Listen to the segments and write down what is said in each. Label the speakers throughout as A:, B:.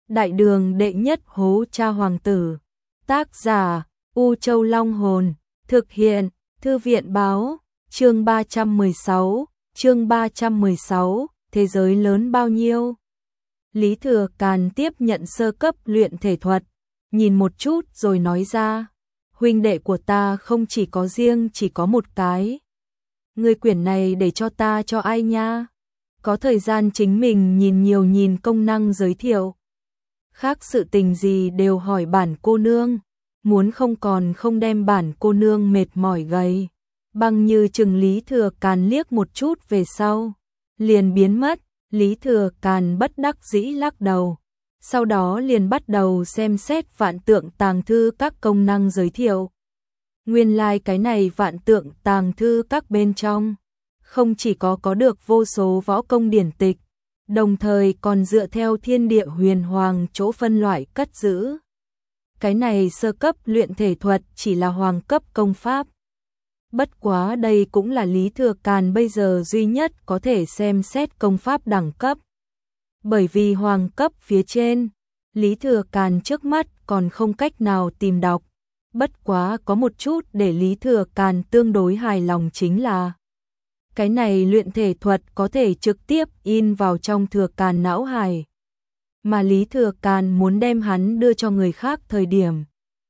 A: Đại đường đệ nhất hố cha hoàng tử. Tác giả U Châu Long Hồn. Thực hiện Thư viện Báo. Chương 316. Thế giới lớn bao nhiêu? Lý Thừa Càn tiếp nhận sơ cấp luyện thể thuật, nhìn một chút rồi nói ra, huynh đệ của ta không chỉ có riêng chỉ có một cái. Ngươi quyển này để cho ta cho ai nha? Có thời gian chính mình nhìn nhiều nhìn công năng giới thiệu. Khác sự tình gì đều hỏi bản cô nương, muốn không còn không đem bản cô nương mệt mỏi gầy. Băng như chừng Lý Thừa Càn liếc một chút về sau, liền biến mất. Lý Thừa Càn bất đắc dĩ lắc đầu, sau đó liền bắt đầu xem xét vạn tượng tàng thư các công năng giới thiệu. Nguyên lai cái này vạn tượng tàng thư các bên trong, không chỉ có được vô số võ công điển tịch, đồng thời còn dựa theo thiên địa huyền hoàng chỗ phân loại cất giữ. Cái này sơ cấp luyện thể thuật chỉ là hoàng cấp công pháp. Bất quá đây cũng là Lý Thừa Càn bây giờ duy nhất có thể xem xét công pháp đẳng cấp. Bởi vì hoàng cấp phía trên, Lý Thừa Càn trước mắt còn không cách nào tìm đọc. Bất quá có một chút để Lý Thừa Càn tương đối hài lòng chính là cái này luyện thể thuật có thể trực tiếp in vào trong Thừa Càn não hài. Mà Lý Thừa Càn muốn đem hắn đưa cho người khác thời điểm,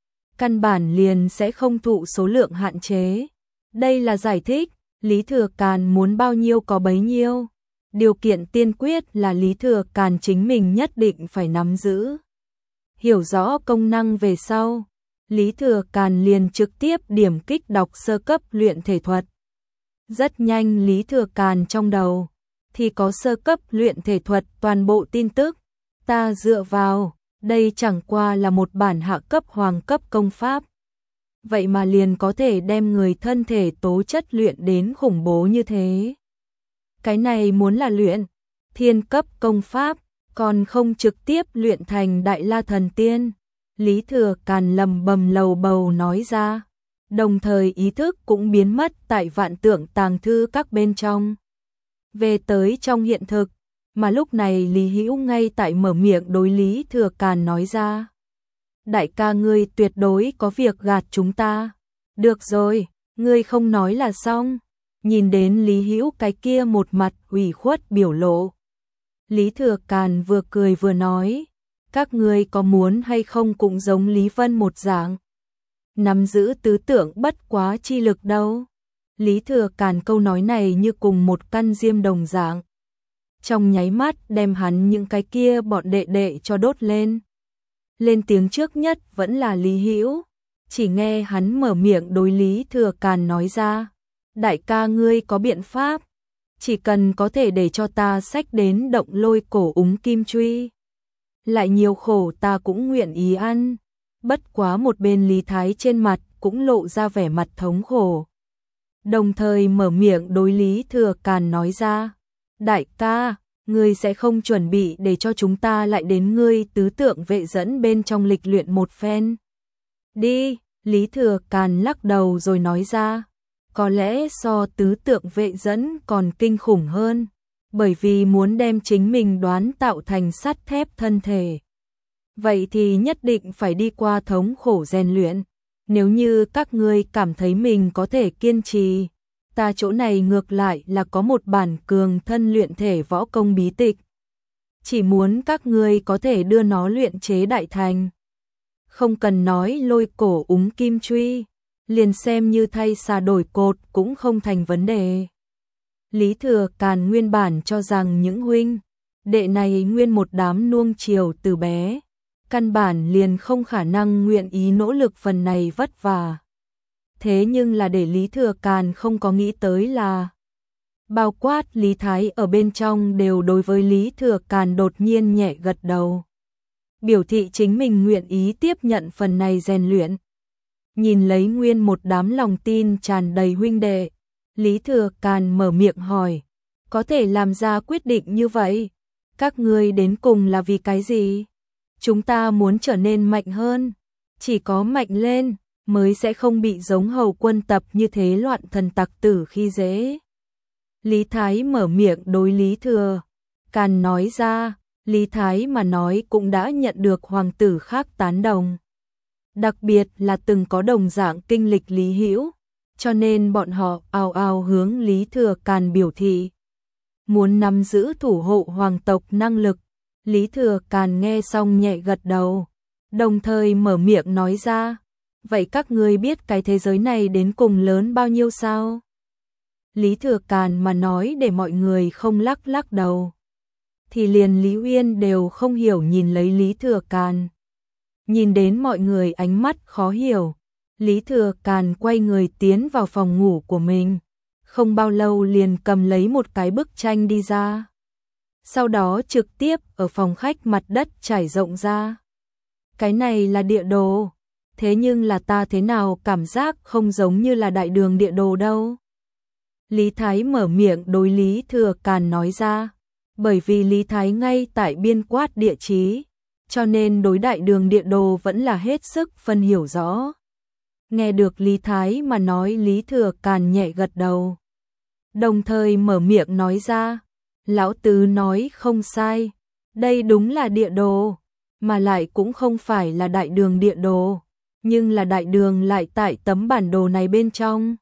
A: căn bản liền sẽ không thụ số lượng hạn chế. Đây là giải thích, Lý Thừa Càn muốn bao nhiêu có bấy nhiêu. Điều kiện tiên quyết là Lý Thừa Càn chính mình nhất định phải nắm giữ. Hiểu rõ công năng về sau, Lý Thừa Càn liền trực tiếp điểm kích đọc sơ cấp luyện thể thuật. Rất nhanh Lý Thừa Càn trong đầu thì có sơ cấp luyện thể thuật toàn bộ tin tức. Ta dựa vào, đây chẳng qua là một bản hạ cấp hoàng cấp công pháp. Vậy mà liền có thể đem người thân thể tố chất luyện đến khủng bố như thế. Cái này muốn là luyện thiên cấp công pháp, còn không trực tiếp luyện thành Đại La Thần Tiên. Lý Thừa Càn lầm bầm lầu bầu nói ra, đồng thời ý thức cũng biến mất tại vạn tượng tàng thư các bên trong. Về tới trong hiện thực, mà lúc này Lý Hữu ngay tại mở miệng đối Lý Thừa Càn nói ra. Đại ca ngươi tuyệt đối có việc gạt chúng ta. Được rồi, ngươi không nói là xong. Nhìn đến Lý Hữu cái kia một mặt ủy khuất biểu lộ, Lý Thừa Càn vừa cười vừa nói, các ngươi có muốn hay không cũng giống Lý Vân một dạng, nắm giữ tứ tưởng bất quá chi lực đâu. Lý Thừa Càn câu nói này như cùng một căn diêm đồng dạng, trong nháy mắt đem hắn những cái kia bọn đệ đệ cho đốt lên. Lên tiếng trước nhất vẫn là Lý Hữu, chỉ nghe hắn mở miệng đối Lý Thừa Càn nói ra, đại ca ngươi có biện pháp, chỉ cần có thể để cho ta xách đến Động Lôi Cổ Úng Kim Truy, lại nhiều khổ ta cũng nguyện ý ăn. Bất quá một bên Lý Thái trên mặt cũng lộ ra vẻ mặt thống khổ, đồng thời mở miệng đối Lý Thừa Càn nói ra, đại ca, ngươi sẽ không chuẩn bị để cho chúng ta lại đến ngươi tứ tượng vệ dẫn bên trong lịch luyện một phen? Đi, Lý Thừa Càn lắc đầu rồi nói ra, có lẽ so tứ tượng vệ dẫn còn kinh khủng hơn, bởi vì muốn đem chính mình đoán tạo thành sắt thép thân thể. Vậy thì nhất định phải đi qua thống khổ rèn luyện, nếu như các ngươi cảm thấy mình có thể kiên trì, ta chỗ này ngược lại là có một bản cường thân luyện thể võ công bí tịch. Chỉ muốn các ngươi có thể đưa nó luyện chế đại thành. Không cần nói Lôi Cổ Úng Kim Truy, liền xem như thay xà đổi cột cũng không thành vấn đề. Lý Thừa Càn nguyên bản cho rằng những huynh đệ này nguyên một đám nuông chiều từ bé, căn bản liền không khả năng nguyện ý nỗ lực phần này vất vả. Thế nhưng là để Lý Thừa Càn không có nghĩ tới là, bao quát Lý Thái ở bên trong đều đối với Lý Thừa Càn đột nhiên nhẹ gật đầu, biểu thị chính mình nguyện ý tiếp nhận phần này rèn luyện. Nhìn lấy nguyên một đám lòng tin tràn đầy huynh đệ, Lý Thừa Càn mở miệng hỏi, có thể làm ra quyết định như vậy, các ngươi đến cùng là vì cái gì? Chúng ta muốn trở nên mạnh hơn, chỉ có mạnh lên mới sẽ không bị giống Hầu quân tập như thế loạn thần tặc tử khi dễ. Lý Thái mở miệng đối Lý Thừa Càn nói ra, Lý Thái mà nói cũng đã nhận được hoàng tử khác tán đồng. Đặc biệt là từng có đồng dạng kinh lịch Lý Hữu, cho nên bọn họ ào ào hướng Lý Thừa Càn biểu thị. Muốn nắm giữ thủ hộ hoàng tộc năng lực, Lý Thừa Càn nghe xong nhẹ gật đầu, đồng thời mở miệng nói ra, vậy các ngươi biết cái thế giới này đến cùng lớn bao nhiêu sao? Lý Thừa Càn mà nói để mọi người không lắc lắc đầu. Thì liền Lý Uyên đều không hiểu nhìn lấy Lý Thừa Càn. Nhìn đến mọi người ánh mắt khó hiểu, Lý Thừa Càn quay người tiến vào phòng ngủ của mình. Không bao lâu liền cầm lấy một cái bức tranh đi ra. Sau đó trực tiếp ở phòng khách mặt đất trải rộng ra. Cái này là địa đồ, thế nhưng là ta thế nào cảm giác không giống như là đại đường địa đồ đâu. Lý Thái mở miệng đối Lý Thừa Càn nói ra, bởi vì Lý Thái ngay tại biên quát địa chí, cho nên đối đại đường địa đồ vẫn là hết sức phân hiểu rõ. Nghe được Lý Thái mà nói, Lý Thừa Càn nhẹ gật đầu, đồng thời mở miệng nói ra, lão tứ nói không sai, đây đúng là địa đồ, mà lại cũng không phải là đại đường địa đồ, nhưng là đại đường lại tại tấm bản đồ này bên trong.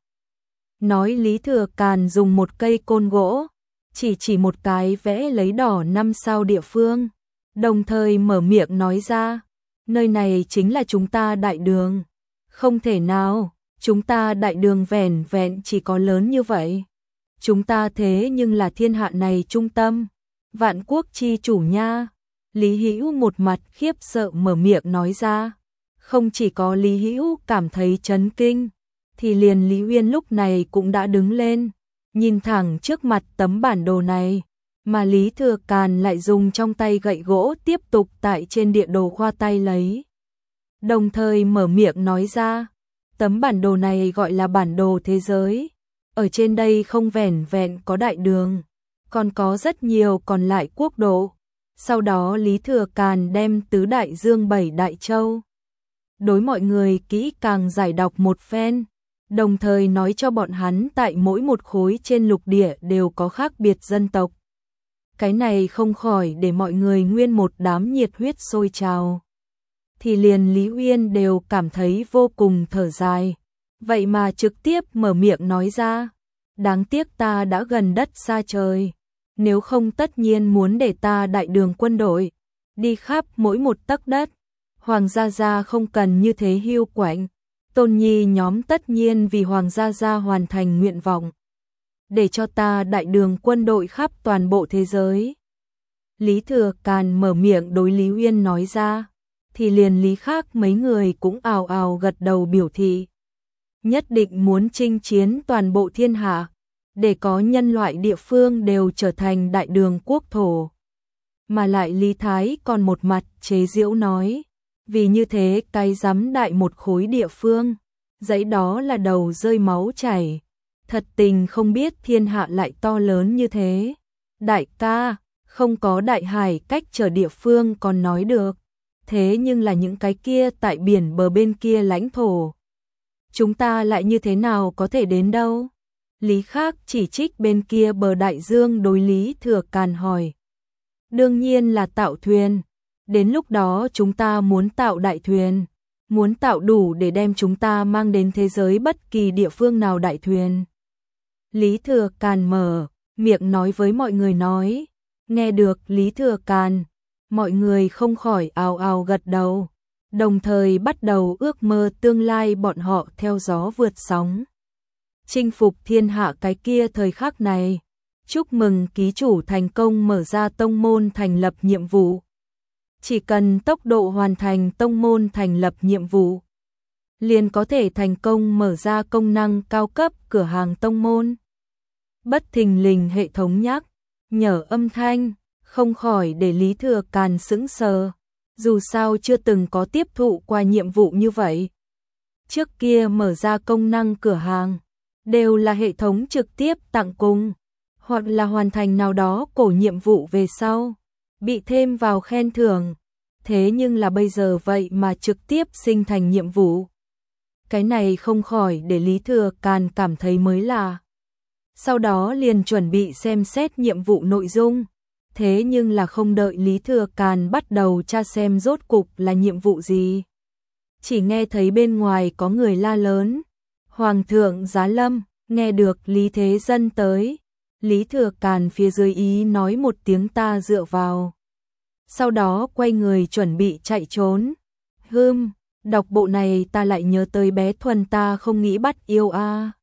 A: Nói Lý Thừa Càn dùng một cây côn gỗ, chỉ một cái vẽ lấy đỏ 5 sao địa phương, đồng thời mở miệng nói ra, nơi này chính là chúng ta đại đường. Không thể nào, chúng ta đại đường vẻn vẹn chỉ có lớn như vậy. Chúng ta thế nhưng là thiên hạ này trung tâm, vạn quốc chi chủ nha. Lý Hữu một mặt khiếp sợ mở miệng nói ra. Không chỉ có Lý Hữu cảm thấy chấn kinh, thì liền Lý Uyên lúc này cũng đã đứng lên, nhìn thẳng trước mặt tấm bản đồ này, mà Lý Thừa Càn lại dùng trong tay gậy gỗ tiếp tục tại trên địa đồ khoa tay lấy. Đồng thời mở miệng nói ra, tấm bản đồ này gọi là bản đồ thế giới. Ở trên đây không vẻn vẹn có đại đường, còn có rất nhiều còn lại quốc độ. Sau đó Lý Thừa Càn đem tứ đại dương 7 đại châu đối mọi người kỹ càng giải đọc một phen, đồng thời nói cho bọn hắn tại mỗi một khối trên lục địa đều có khác biệt dân tộc. Cái này không khỏi để mọi người nguyên một đám nhiệt huyết sôi trào. Thì liền Lý Uyên đều cảm thấy vô cùng thở dài, vậy mà trực tiếp mở miệng nói ra, đáng tiếc ta đã gần đất xa trời, nếu không tất nhiên muốn để ta đại đường quân đội đi khắp mỗi một tấc đất. Hoàng gia gia không cần như thế hiu quạnh, tôn nhi nhóm tất nhiên vì Hoàng gia gia hoàn thành nguyện vọng, để cho ta đại đường quân đội khắp toàn bộ thế giới. Lý Thừa Càn mở miệng đối Lý Uyên nói ra, thì liền Lý khác mấy người cũng ào ào gật đầu biểu thị. Nhất định muốn chinh chiến toàn bộ thiên hạ, để có nhân loại địa phương đều trở thành đại đường quốc thổ. Mà lại Lý Thái còn một mặt chế giễu nói, vì như thế cái dám đại một khối địa phương, dãy đó là đầu rơi máu chảy. Thật tình không biết thiên hạ lại to lớn như thế. Đại ca, không có đại hải cách trở địa phương còn nói được. Thế nhưng là những cái kia tại biển bờ bên kia lãnh thổ, chúng ta lại như thế nào có thể đến đâu? Lý khác chỉ trích bên kia bờ đại dương đối Lý Thừa Càn hỏi. Đương nhiên là tạo thuyền. Đến lúc đó chúng ta muốn tạo đại thuyền, muốn tạo đủ để đem chúng ta mang đến thế giới bất kỳ địa phương nào đại thuyền. Lý Thừa Càn mở miệng nói với mọi người nói. Nghe được Lý Thừa Càn, mọi người không khỏi ào ào gật đầu, đồng thời bắt đầu ước mơ tương lai bọn họ theo gió vượt sóng, chinh phục thiên hạ cái kia thời khắc này. Chúc mừng ký chủ thành công mở ra tông môn thành lập nhiệm vụ. Chỉ cần tốc độ hoàn thành tông môn thành lập nhiệm vụ, liền có thể thành công mở ra công năng cao cấp cửa hàng tông môn. Bất thình lình hệ thống nhắc nhở âm thanh, không khỏi để Lý Thừa Càn sững sờ, dù sao chưa từng có tiếp thụ qua nhiệm vụ như vậy. Trước kia mở ra công năng cửa hàng, đều là hệ thống trực tiếp tặng cùng, hoặc là hoàn thành nào đó cổ nhiệm vụ về sau, bị thêm vào khen thưởng. Thế nhưng là bây giờ vậy mà trực tiếp sinh thành nhiệm vụ. Cái này không khỏi để Lý Thừa Càn cảm thấy mới lạ. Sau đó liền chuẩn bị xem xét nhiệm vụ nội dung. thế nhưng là không đợi Lý Thừa Càn bắt đầu tra xem rốt cục là nhiệm vụ gì. Chỉ nghe thấy bên ngoài có người la lớn, Hoàng thượng giá lâm, nghe được Lý Thế Dân tới. Lý Thừa Càn phía dưới ý nói một tiếng ta dựa vào. Sau đó quay người chuẩn bị chạy trốn. Đọc bộ này ta lại nhớ tới bé Thuần ta không nghĩ bắt yêu a.